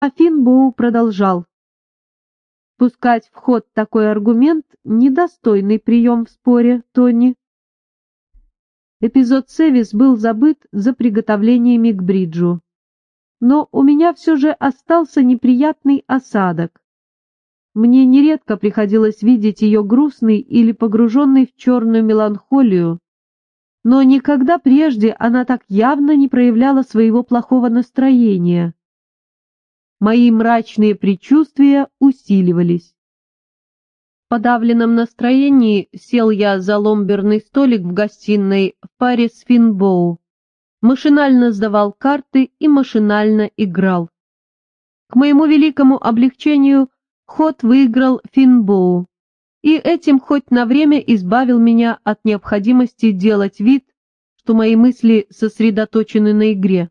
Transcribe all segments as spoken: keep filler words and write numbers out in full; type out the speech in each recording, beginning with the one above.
А Финбоу продолжал. Пускать в ход такой аргумент — недостойный прием в споре, Тони. Эпизод Сэвис был забыт за приготовлениями к бриджу. Но у меня все же остался неприятный осадок. Мне нередко приходилось видеть ее грустной или погруженной в черную меланхолию, но никогда прежде она так явно не проявляла своего плохого настроения. Мои мрачные предчувствия усиливались. В подавленном настроении сел я за ломберный столик в гостиной в паре с Финбоу, машинально сдавал карты и машинально играл. К моему великому облегчению ход выиграл Финбоу, и этим хоть на время избавил меня от необходимости делать вид, что мои мысли сосредоточены на игре.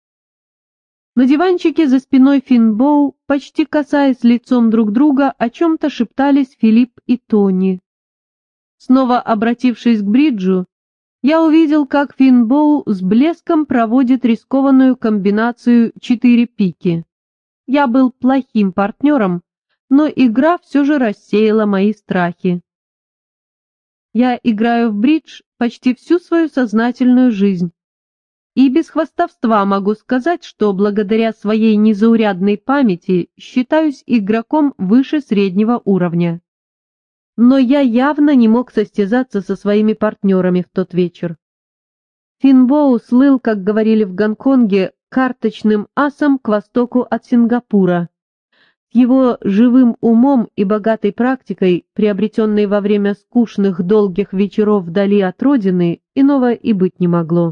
На диванчике за спиной Финбоу, почти касаясь лицом друг друга, о чем-то шептались Филипп и Тони. Снова обратившись к бриджу, я увидел, как Финбоу с блеском проводит рискованную комбинацию четыре пики. Я был плохим партнером, но игра все же рассеяла мои страхи. Я играю в бридж почти всю свою сознательную жизнь. И без хвастовства могу сказать, что благодаря своей незаурядной памяти считаюсь игроком выше среднего уровня. Но я явно не мог состязаться со своими партнерами в тот вечер. Финбоу слыл, как говорили в Гонконге, карточным асом к востоку от Сингапура. С его живым умом и богатой практикой, приобретенной во время скучных долгих вечеров вдали от родины, иного и быть не могло.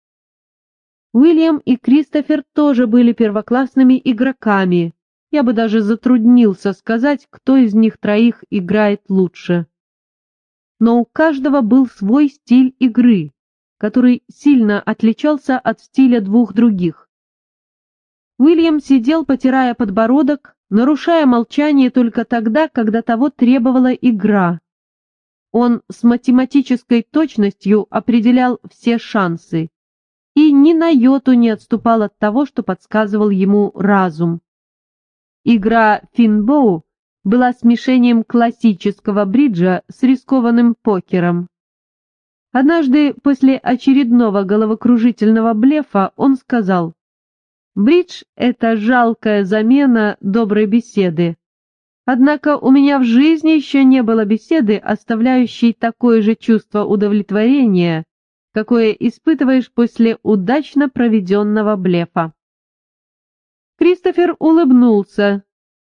Уильям и Кристофер тоже были первоклассными игроками. Я бы даже затруднился сказать, кто из них троих играет лучше. Но у каждого был свой стиль игры, который сильно отличался от стиля двух других. Уильям сидел, потирая подбородок, нарушая молчание только тогда, когда того требовала игра. Он с математической точностью определял все шансы и ни на йоту не отступал от того, что подсказывал ему разум. Игра Финбоу была смешением классического бриджа с рискованным покером. Однажды после очередного головокружительного блефа он сказал: «Бридж — это жалкая замена доброй беседы. Однако у меня в жизни еще не было беседы, оставляющей такое же чувство удовлетворения, какое испытываешь после удачно проведенного блефа». Кристофер улыбнулся.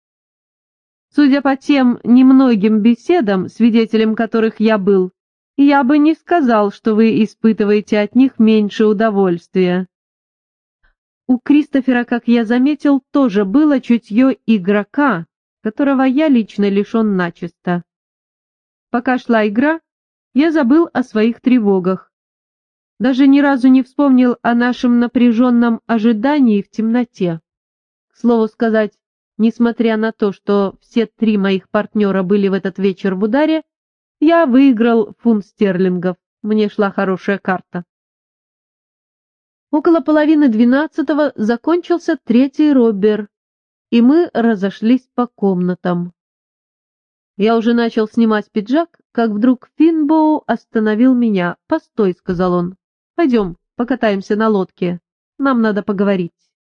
«Судя по тем немногим беседам, свидетелем которых я был, я бы не сказал, что вы испытываете от них меньше удовольствия». У Кристофера, как я заметил, тоже было чутье игрока, которого я лично лишен начисто. Пока шла игра, я забыл о своих тревогах. Даже ни разу не вспомнил о нашем напряженном ожидании в темноте. К слову сказать, несмотря на то, что все три моих партнера были в этот вечер в ударе, я выиграл фунт стерлингов, мне шла хорошая карта. Около половины двенадцатого закончился третий роббер, и мы разошлись по комнатам. Я уже начал снимать пиджак, как вдруг Финбоу остановил меня. «Постой», — сказал он, — «пойдем, покатаемся на лодке, нам надо поговорить».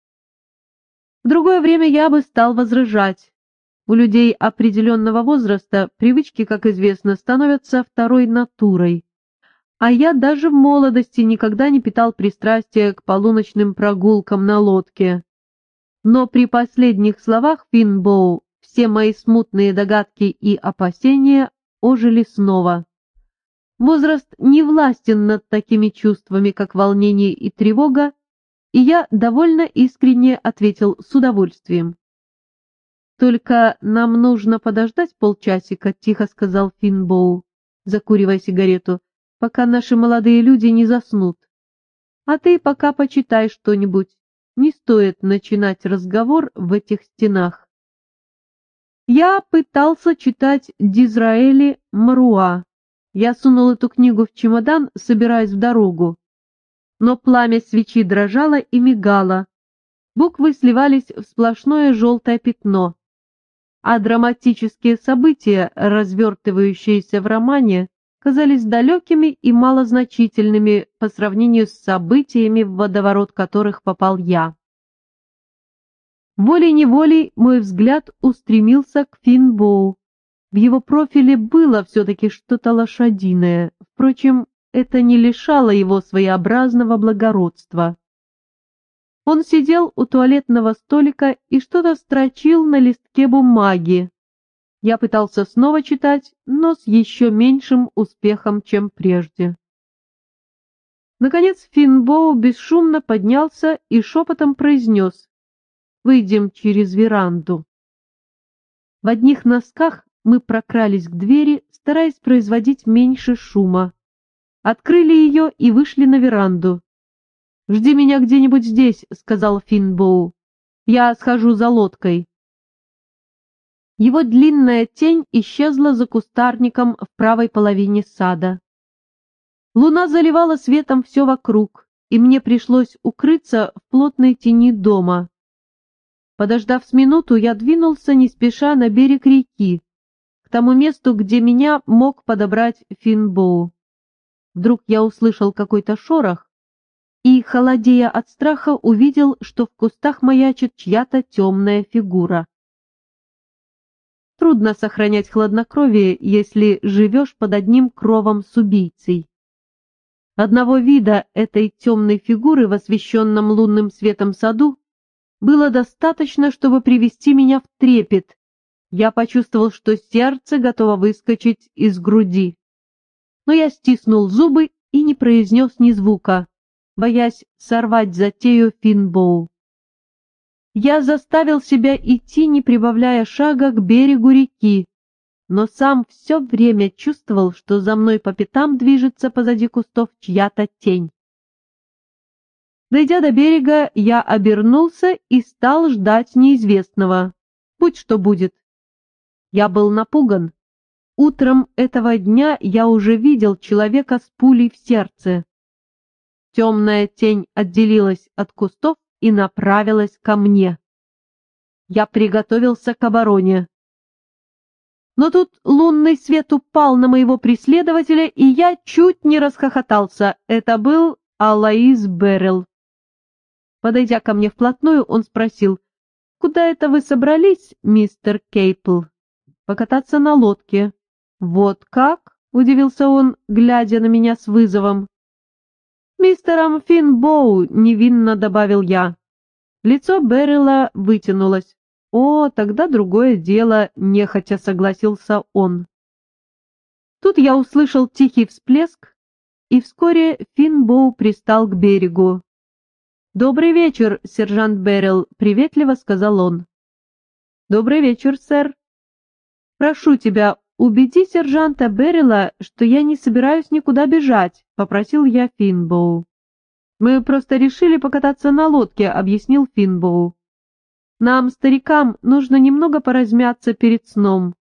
В другое время я бы стал возражать. У людей определенного возраста привычки, как известно, становятся второй натурой. А я даже в молодости никогда не питал пристрастия к полуночным прогулкам на лодке. Но при последних словах Финбоу все мои смутные догадки и опасения ожили снова. Возраст не властен над такими чувствами, как волнение и тревога, и я довольно искренне ответил с удовольствием. «Только нам нужно подождать полчасика», — тихо сказал Финбоу, закуривая сигарету, «пока наши молодые люди не заснут. А ты пока почитай что-нибудь, не стоит начинать разговор в этих стенах». Я пытался читать Дизраэли Маруа. Я сунул эту книгу в чемодан, собираясь в дорогу. Но пламя свечи дрожало и мигало. Буквы сливались в сплошное желтое пятно, а драматические события, развертывающиеся в романе, казались далекими и малозначительными по сравнению с событиями, в водоворот которых попал я. Волей-неволей мой взгляд устремился к Финбоу. В его профиле было все-таки что-то лошадиное, впрочем, это не лишало его своеобразного благородства. Он сидел у туалетного столика и что-то строчил на листке бумаги. Я пытался снова читать, но с еще меньшим успехом, чем прежде. Наконец Финбоу бесшумно поднялся и шепотом произнес: «Выйдем через веранду». В одних носках мы прокрались к двери, стараясь производить меньше шума. Открыли ее и вышли на веранду. «Жди меня где-нибудь здесь», — сказал Финбоу. «Я схожу за лодкой». Его длинная тень исчезла за кустарником в правой половине сада. Луна заливала светом все вокруг, и мне пришлось укрыться в плотной тени дома. Подождав с минуту, я двинулся не спеша на берег реки, к тому месту, где меня мог подобрать Финбоу. Вдруг я услышал какой-то шорох и, холодея от страха, увидел, что в кустах маячит чья-то темная фигура. Трудно сохранять хладнокровие, если живешь под одним кровом с убийцей. Одного вида этой темной фигуры в освещенном лунным светом саду было достаточно, чтобы привести меня в трепет. Я почувствовал, что сердце готово выскочить из груди. Но я стиснул зубы и не произнес ни звука, боясь сорвать затею Финбоу. Я заставил себя идти, не прибавляя шага, к берегу реки, но сам все время чувствовал, что за мной по пятам движется позади кустов чья-то тень. Дойдя до берега, я обернулся и стал ждать неизвестного. Будь что будет. Я был напуган. Утром этого дня я уже видел человека с пулей в сердце. Темная тень отделилась от кустов и направилась ко мне. Я приготовился к обороне. Но тут лунный свет упал на моего преследователя, и я чуть не расхохотался. Это был Алоиз Беррелл. Подойдя ко мне вплотную, он спросил: «Куда это вы собрались, мистер Кейпл?» «Покататься на лодке». «Вот как?» — удивился он, глядя на меня с вызовом. «Мистером Финбоу», — невинно добавил я. Лицо Беррелла вытянулось. «О, тогда другое дело», — нехотя согласился он. Тут я услышал тихий всплеск, и вскоре Финбоу пристал к берегу. «Добрый вечер, сержант Беррелл», — приветливо сказал он. «Добрый вечер, сэр». «Прошу тебя, убеди сержанта Беррелла, что я не собираюсь никуда бежать», — попросил я Финбоу. «Мы просто решили покататься на лодке», — объяснил Финбоу. «Нам, старикам, нужно немного поразмяться перед сном».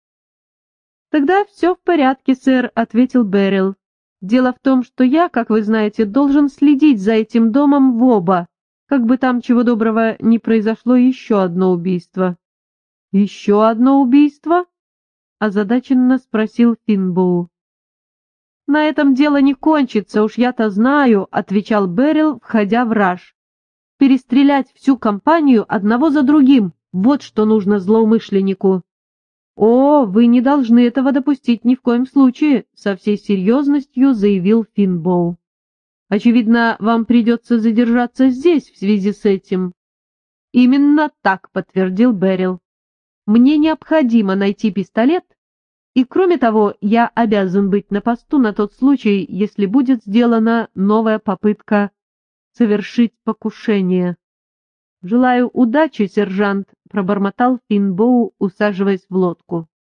«Тогда все в порядке, сэр», — ответил Беррелл. «Дело в том, что я, как вы знаете, должен следить за этим домом в оба, как бы там чего доброго не произошло еще одно убийство». «Еще одно убийство?» — озадаченно спросил Финбоу. «На этом дело не кончится, уж я-то знаю», — отвечал Беррелл, входя в раж. «Перестрелять всю компанию одного за другим — вот что нужно злоумышленнику». «О, вы не должны этого допустить ни в коем случае», — со всей серьезностью заявил Финбоу. «Очевидно, вам придется задержаться здесь в связи с этим». «Именно так», — подтвердил Беррелл. «Мне необходимо найти пистолет, и, кроме того, я обязан быть на посту на тот случай, если будет сделана новая попытка совершить покушение». «Желаю удачи, сержант», — пробормотал Финбоу, усаживаясь в лодку.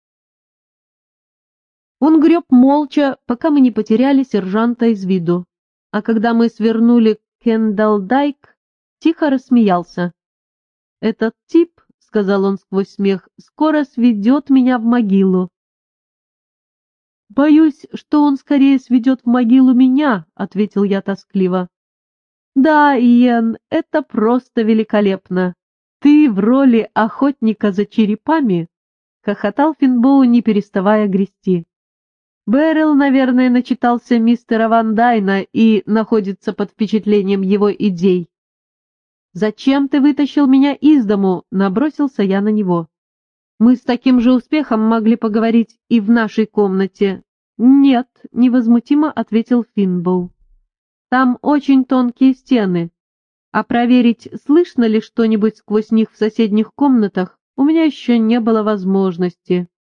Он греб молча, пока мы не потеряли сержанта из виду, а когда мы свернули к Кендалл-Дайк, тихо рассмеялся. «Этот тип, — сказал он сквозь смех, — скоро сведет меня в могилу». «Боюсь, что он скорее сведет в могилу меня», — ответил я тоскливо. «Да, Иэн, это просто великолепно. «Ты в роли охотника за черепами?» — хохотал Финбоу, не переставая грести. «Бэрил, наверное, начитался мистера Ван Дайна и находится под впечатлением его идей». «Зачем ты вытащил меня из дому?» — набросился я на него. «Мы с таким же успехом могли поговорить и в нашей комнате». «Нет», — невозмутимо ответил Финбоу. «Там очень тонкие стены, а проверить, слышно ли что-нибудь сквозь них в соседних комнатах, у меня еще не было возможности».